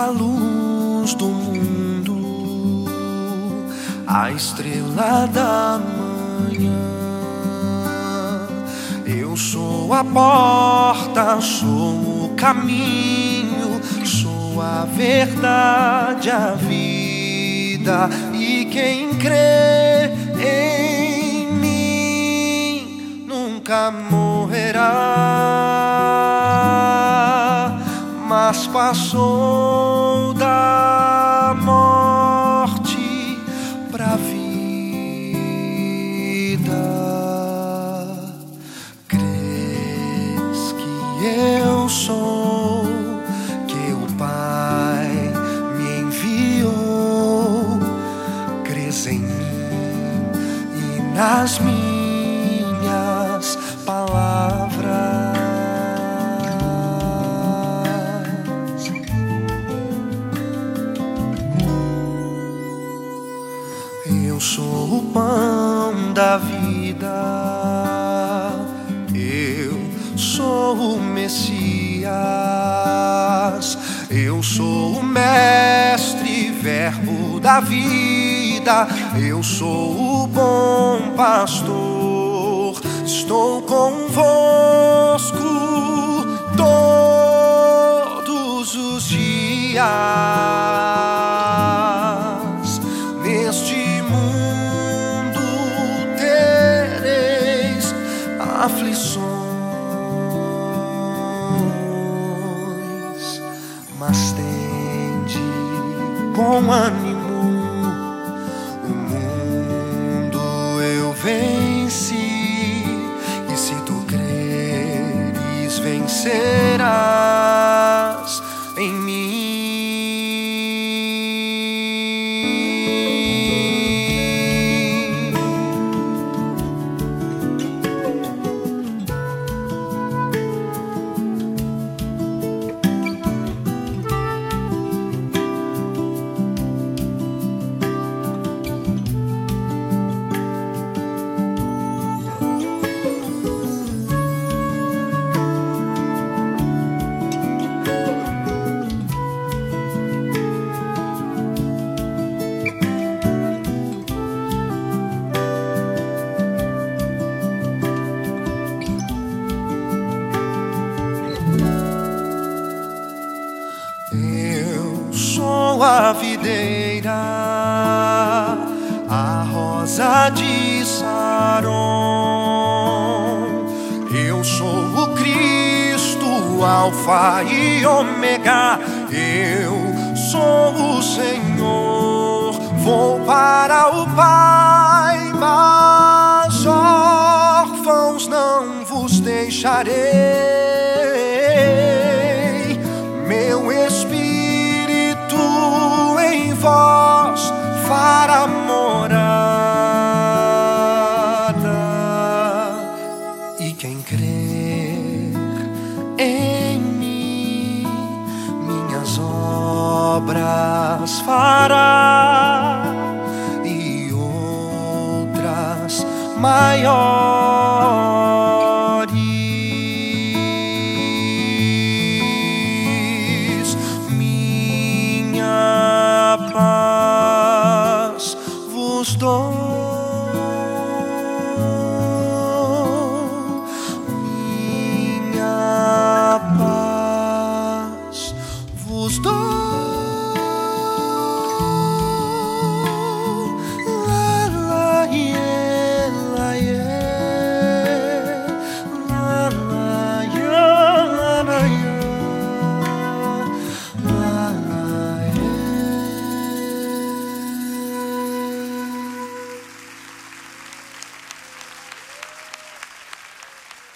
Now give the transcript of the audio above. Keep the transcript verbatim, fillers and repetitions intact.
luz do mundo, a estrela da manhã. Eu sou a porta, sou o caminho, sou a verdade, a vida. E quem crê em mim nunca morrerá, mas passou da morte pra vida. Crês que eu sou, que o Pai me enviou? Crês em mim e nas minhas palavras? Eu sou o pão da vida, eu sou o Messias, eu sou o mestre, verbo da vida, eu sou o bom pastor. Estou convosco todos os dias. Neste mundo tereis aflições, mas tende bom ânimo. O mundo eu venci, e se tu creres, vencerás em mim. A videira, a rosa de Saron. Eu sou o Cristo, Alfa e Ômega. Eu sou o Senhor. Vou para o Pai, mas órfãos não vos deixarei. Meu Espírito em vós fará morada, e quem crer em mim, minhas obras fará, e outras maiores